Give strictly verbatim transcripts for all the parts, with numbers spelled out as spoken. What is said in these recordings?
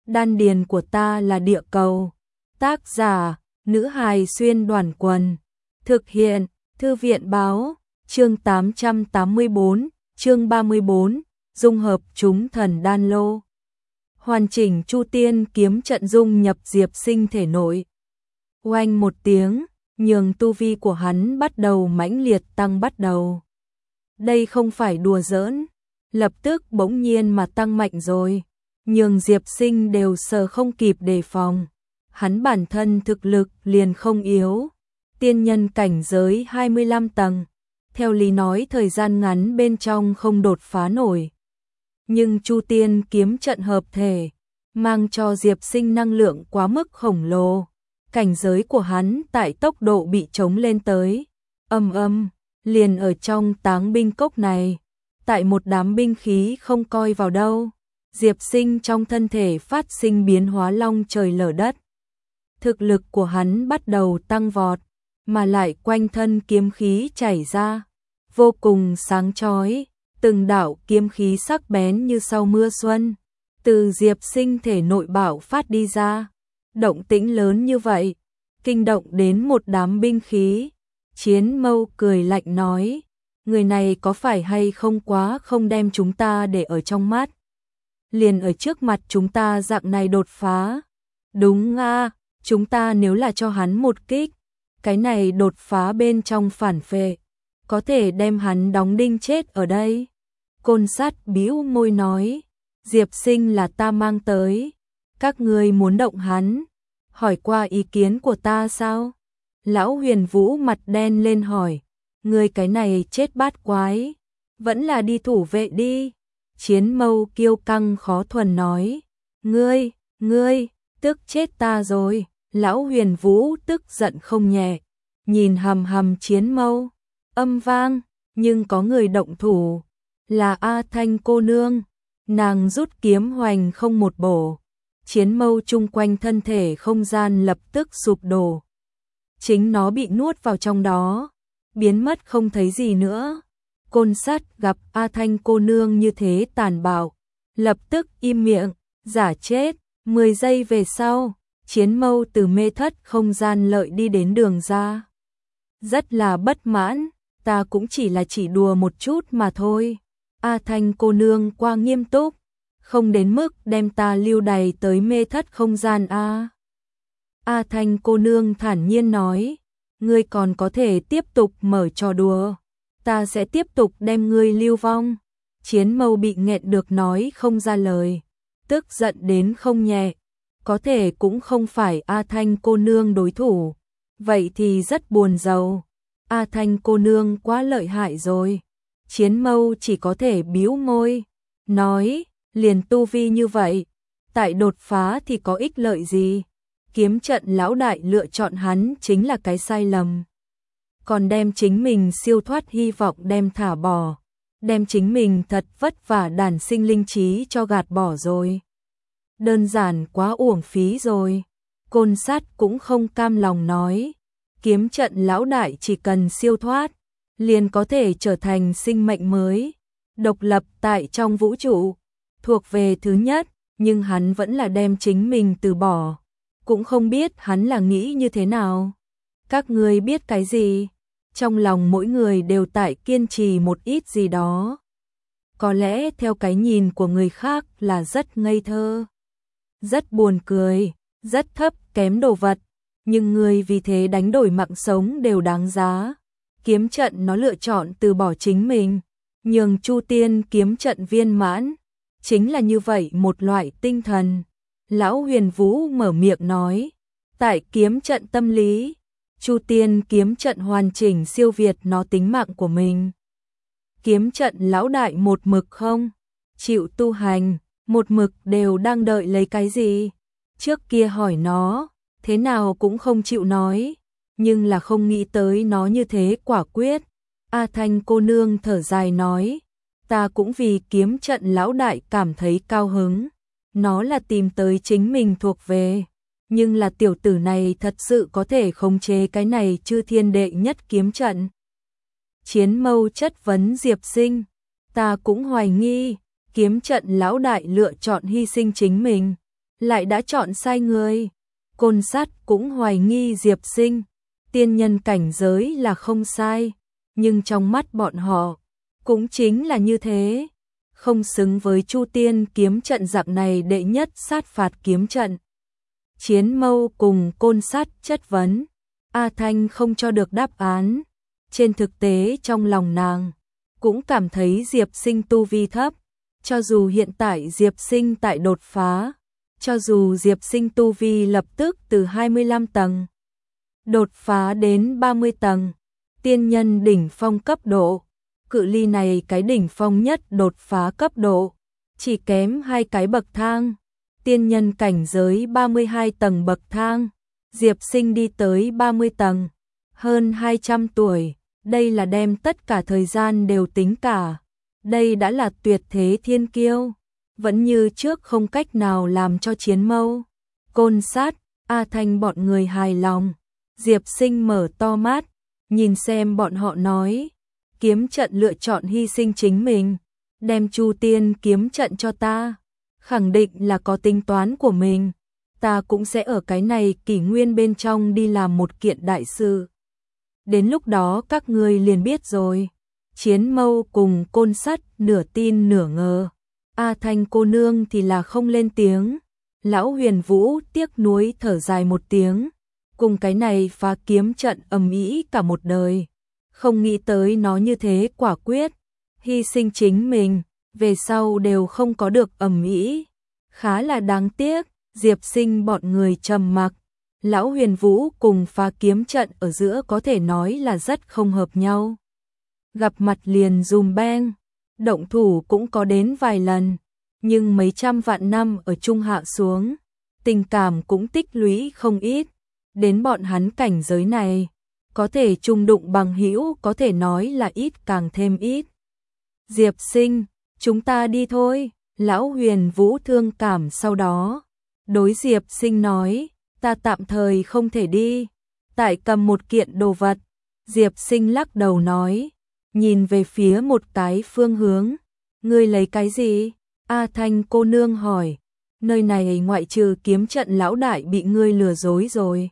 Đan điền của ta là địa cầu. Tác giả, nữ hài xuyên đoàn quần. Thực hiện, thư viện báo, chương tám trăm tám mươi bốn, chương ba mươi bốn, dung hợp chúng thần đan lô. Hoàn chỉnh Chu Tiên kiếm trận dung nhập Diệp Sinh thể nội. Oanh một tiếng, nhường tu vi của hắn bắt đầu mãnh liệt tăng bắt đầu. Đây không phải đùa giỡn, lập tức bỗng nhiên mà tăng mạnh rồi, nhường Diệp Sinh đều sờ không kịp đề phòng. Hắn bản thân thực lực liền không yếu, tiên nhân cảnh giới hai mươi lăm tầng, theo lý nói thời gian ngắn bên trong không đột phá nổi. Nhưng Chu Tiên kiếm trận hợp thể, mang cho Diệp Sinh năng lượng quá mức khổng lồ, cảnh giới của hắn tại tốc độ bị chống lên tới. Âm âm, liền ở trong táng binh cốc này, tại một đám binh khí không coi vào đâu, Diệp Sinh trong thân thể phát sinh biến hóa long trời lở đất. Thực lực của hắn bắt đầu tăng vọt, mà lại quanh thân kiếm khí chảy ra, vô cùng sáng chói, từng đạo kiếm khí sắc bén như sau mưa xuân, từ Diệp Sinh thể nội bạo phát đi ra. Động tĩnh lớn như vậy, kinh động đến một đám binh khí. Chiến Mâu cười lạnh nói, người này có phải hay không quá không đem chúng ta để ở trong mắt. Liền ở trước mặt chúng ta dạng này đột phá. Đúng a, chúng ta nếu là cho hắn một kích, cái này đột phá bên trong phản phệ, có thể đem hắn đóng đinh chết ở đây. Côn Sát bĩu môi nói, Diệp Sinh là ta mang tới, các ngươi muốn động hắn, hỏi qua ý kiến của ta sao? Lão Huyền Vũ mặt đen lên hỏi, ngươi cái này chết bát quái, vẫn là đi thủ vệ đi. Chiến Mâu kiêu căng khó thuần nói, ngươi, ngươi, tức chết ta rồi. Lão Huyền Vũ tức giận không nhẹ, nhìn hầm hầm Chiến Mâu, âm vang, nhưng có người động thủ, là A Thanh cô nương, nàng rút kiếm hoành không một bổ. Chiến Mâu chung quanh thân thể không gian lập tức sụp đổ, chính nó bị nuốt vào trong đó, biến mất không thấy gì nữa. Côn Sát gặp A Thanh cô nương như thế tàn bạo, lập tức im miệng, giả chết. Mười giây về sau, Chiến Mâu từ mê thất không gian lợi đi đến đường ra. Rất là bất mãn, ta cũng chỉ là chỉ đùa một chút mà thôi. A Thanh cô nương qua nghiêm túc, không đến mức đem ta lưu đày tới mê thất không gian a. A Thanh cô nương thản nhiên nói, ngươi còn có thể tiếp tục mở trò đùa, ta sẽ tiếp tục đem ngươi lưu vong. Chiến Mâu bị nghẹn được nói không ra lời, tức giận đến không nhẹ, có thể cũng không phải A Thanh cô nương đối thủ, vậy thì rất buồn rầu. A Thanh cô nương quá lợi hại rồi. Chiến Mâu chỉ có thể bĩu môi, nói, liền tu vi như vậy, tại đột phá thì có ích lợi gì? Kiếm trận lão đại lựa chọn hắn chính là cái sai lầm. Còn đem chính mình siêu thoát hy vọng đem thả bỏ, đem chính mình thật vất vả đản sinh linh trí cho gạt bỏ rồi. Đơn giản quá uổng phí rồi. Côn Sát cũng không cam lòng nói, kiếm trận lão đại chỉ cần siêu thoát, liền có thể trở thành sinh mệnh mới, độc lập tại trong vũ trụ, thuộc về thứ nhất, nhưng hắn vẫn là đem chính mình từ bỏ, cũng không biết hắn là nghĩ như thế nào. Các ngươi biết cái gì? Trong lòng mỗi người đều tại kiên trì một ít gì đó. Có lẽ theo cái nhìn của người khác là rất ngây thơ, rất buồn cười, rất thấp kém đồ vật, nhưng người vì thế đánh đổi mạng sống đều đáng giá. Kiếm trận nó lựa chọn từ bỏ chính mình, nhường Chu Tiên kiếm trận viên mãn, chính là như vậy một loại tinh thần. Lão Huyền Vũ mở miệng nói, tại kiếm trận tâm lý, Chu Tiên kiếm trận hoàn chỉnh siêu việt nó tính mạng của mình. Kiếm trận lão đại một mực không chịu tu hành, một mực đều đang đợi lấy cái gì. Trước kia hỏi nó, thế nào cũng không chịu nói, nhưng là không nghĩ tới nó như thế quả quyết. A Thanh cô nương thở dài nói, ta cũng vì kiếm trận lão đại cảm thấy cao hứng, nó là tìm tới chính mình thuộc về, nhưng là tiểu tử này thật sự có thể khống chế cái này chư thiên đệ nhất kiếm trận. Chiến Mâu chất vấn Diệp Sinh, ta cũng hoài nghi, kiếm trận lão đại lựa chọn hy sinh chính mình, lại đã chọn sai người. Côn Sát cũng hoài nghi Diệp Sinh, tiên nhân cảnh giới là không sai, nhưng trong mắt bọn họ, cũng chính là như thế, không xứng với Chu Tiên kiếm trận dạng này đệ nhất sát phạt kiếm trận. Chiến Mâu cùng Côn Sát chất vấn, A Thanh không cho được đáp án, trên thực tế trong lòng nàng, cũng cảm thấy Diệp Sinh tu vi thấp, cho dù hiện tại Diệp Sinh tại đột phá, cho dù Diệp Sinh tu vi lập tức từ hai mươi lăm tầng, đột phá đến ba mươi tầng, tiên nhân đỉnh phong cấp độ, cự ly này cái đỉnh phong nhất đột phá cấp độ, chỉ kém hai cái bậc thang, tiên nhân cảnh giới ba mươi hai tầng bậc thang, Diệp Sinh đi tới ba mươi tầng, hơn hai trăm tuổi, đây là đem tất cả thời gian đều tính cả, đây đã là tuyệt thế thiên kiêu, vẫn như trước không cách nào làm cho Chiến Mâu, Côn Sát, A Thanh bọn người hài lòng. Diệp Sinh mở to mắt, nhìn xem bọn họ nói, kiếm trận lựa chọn hy sinh chính mình, đem Chu Tiên kiếm trận cho ta, khẳng định là có tính toán của mình, ta cũng sẽ ở cái này kỷ nguyên bên trong đi làm một kiện đại sự. Đến lúc đó các ngươi liền biết rồi. Chiến Mâu cùng Côn Sắt nửa tin nửa ngờ, A Thanh cô nương thì là không lên tiếng. Lão Huyền Vũ tiếc nuối thở dài một tiếng, cùng cái này phá kiếm trận ầm ĩ cả một đời, không nghĩ tới nó như thế quả quyết, hy sinh chính mình, về sau đều không có được ầm ĩ, khá là đáng tiếc. Diệp Sinh bọn người trầm mặc, Lão Huyền Vũ cùng phá kiếm trận ở giữa có thể nói là rất không hợp nhau. Gặp mặt liền dùm beng, động thủ cũng có đến vài lần, nhưng mấy trăm vạn năm ở chung hạ xuống, tình cảm cũng tích lũy không ít, đến bọn hắn cảnh giới này, có thể chung đụng bằng hữu có thể nói là ít càng thêm ít. Diệp Sinh, chúng ta đi thôi, Lão Huyền Vũ thương cảm sau đó, đối Diệp Sinh nói, ta tạm thời không thể đi, tại cầm một kiện đồ vật. Diệp Sinh lắc đầu nói, nhìn về phía một cái phương hướng, ngươi lấy cái gì? A Thanh cô nương hỏi, nơi này ngoại trừ kiếm trận lão đại bị ngươi lừa dối rồi,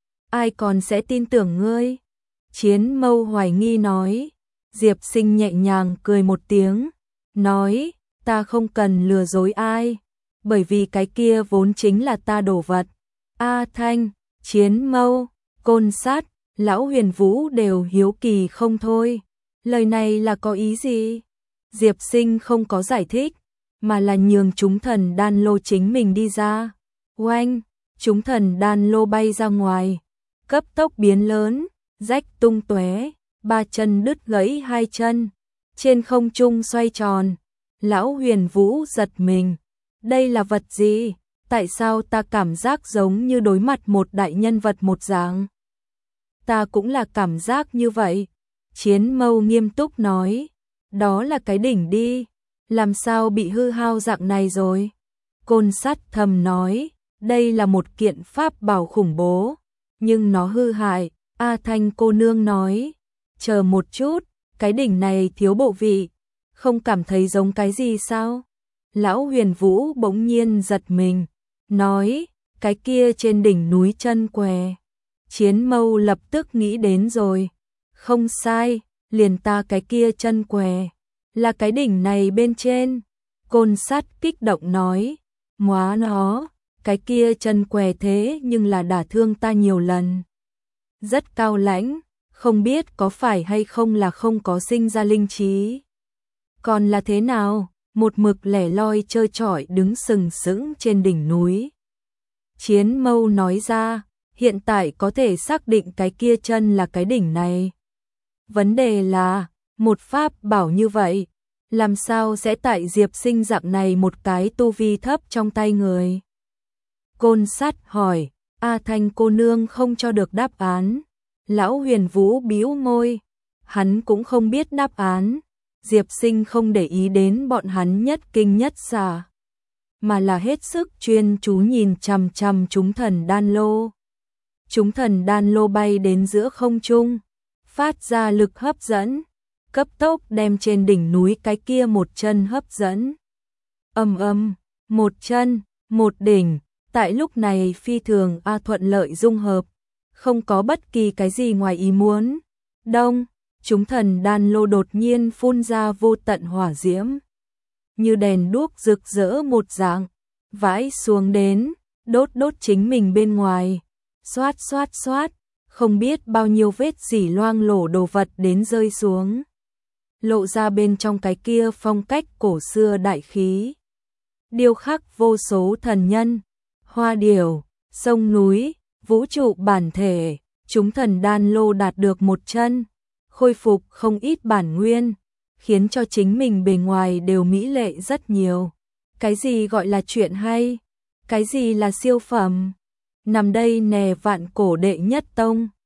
ai còn sẽ tin tưởng ngươi? Chiến Mâu hoài nghi nói. Diệp Sinh nhẹ nhàng cười một tiếng, nói, ta không cần lừa dối ai, bởi vì cái kia vốn chính là ta đồ vật. A Thanh, Chiến Mâu, Côn Sát, Lão Huyền Vũ đều hiếu kỳ không thôi. Lời này là có ý gì? Diệp Sinh không có giải thích, mà là nhường chúng thần đan lô chính mình đi ra. Oanh, chúng thần đan lô bay ra ngoài, cấp tốc biến lớn, rách tung tóe, ba chân đứt gãy hai chân, trên không trung xoay tròn. Lão Huyền Vũ giật mình, đây là vật gì? Tại sao ta cảm giác giống như đối mặt một đại nhân vật một dạng? Ta cũng là cảm giác như vậy. Chiến Mâu nghiêm túc nói, đó là cái đỉnh đi, làm sao bị hư hao dạng này rồi? Côn Sắt thầm nói, đây là một kiện pháp bảo khủng bố, nhưng nó hư hại. A Thanh cô nương nói, chờ một chút, cái đỉnh này thiếu bộ vị, không cảm thấy giống cái gì sao? Lão Huyền Vũ bỗng nhiên giật mình, nói, cái kia trên đỉnh núi chân què. Chiến Mâu lập tức nghĩ đến rồi, không sai, liền ta cái kia chân què, là cái đỉnh này bên trên. Côn Sắt kích động nói, móa nó, cái kia chân què thế nhưng là đả thương ta nhiều lần. Rất cao lãnh, không biết có phải hay không là không có sinh ra linh trí. Còn là thế nào, một mực lẻ loi trơ trọi đứng sừng sững trên đỉnh núi. Chiến Mâu nói ra, hiện tại có thể xác định cái kia chân là cái đỉnh này. Vấn đề là, một pháp bảo như vậy, làm sao sẽ tại Diệp Sinh dạng này một cái tu vi thấp trong tay người? Côn Sắt hỏi, A Thanh cô nương không cho được đáp án. Lão Huyền Vũ bĩu môi, hắn cũng không biết đáp án. Diệp Sinh không để ý đến bọn hắn nhất kinh nhất xà, mà là hết sức chuyên chú nhìn chằm chằm chúng thần đan lô. Chúng thần đan lô bay đến giữa không trung, phát ra lực hấp dẫn, cấp tốc đem trên đỉnh núi cái kia một chân hấp dẫn. Ầm ầm, một chân, một đỉnh, Tại lúc này phi thường a thuận lợi dung hợp, không có bất kỳ cái gì ngoài ý muốn. Đông, chúng thần đan lô đột nhiên phun ra vô tận hỏa diễm. Như đèn đuốc rực rỡ một dạng, vãi xuống đến, đốt đốt chính mình bên ngoài. Xoát xoát xoát, không biết bao nhiêu vết dỉ loang lổ đồ vật đến rơi xuống. Lộ ra bên trong cái kia phong cách cổ xưa đại khí. Điêu khắc vô số thần nhân, hoa điểu, sông núi, vũ trụ bản thể, chúng thần đan lô đạt được một chân, khôi phục không ít bản nguyên, khiến cho chính mình bề ngoài đều mỹ lệ rất nhiều. Cái gì gọi là chuyện hay? Cái gì là siêu phẩm? Nằm đây nè vạn cổ đệ nhất tông.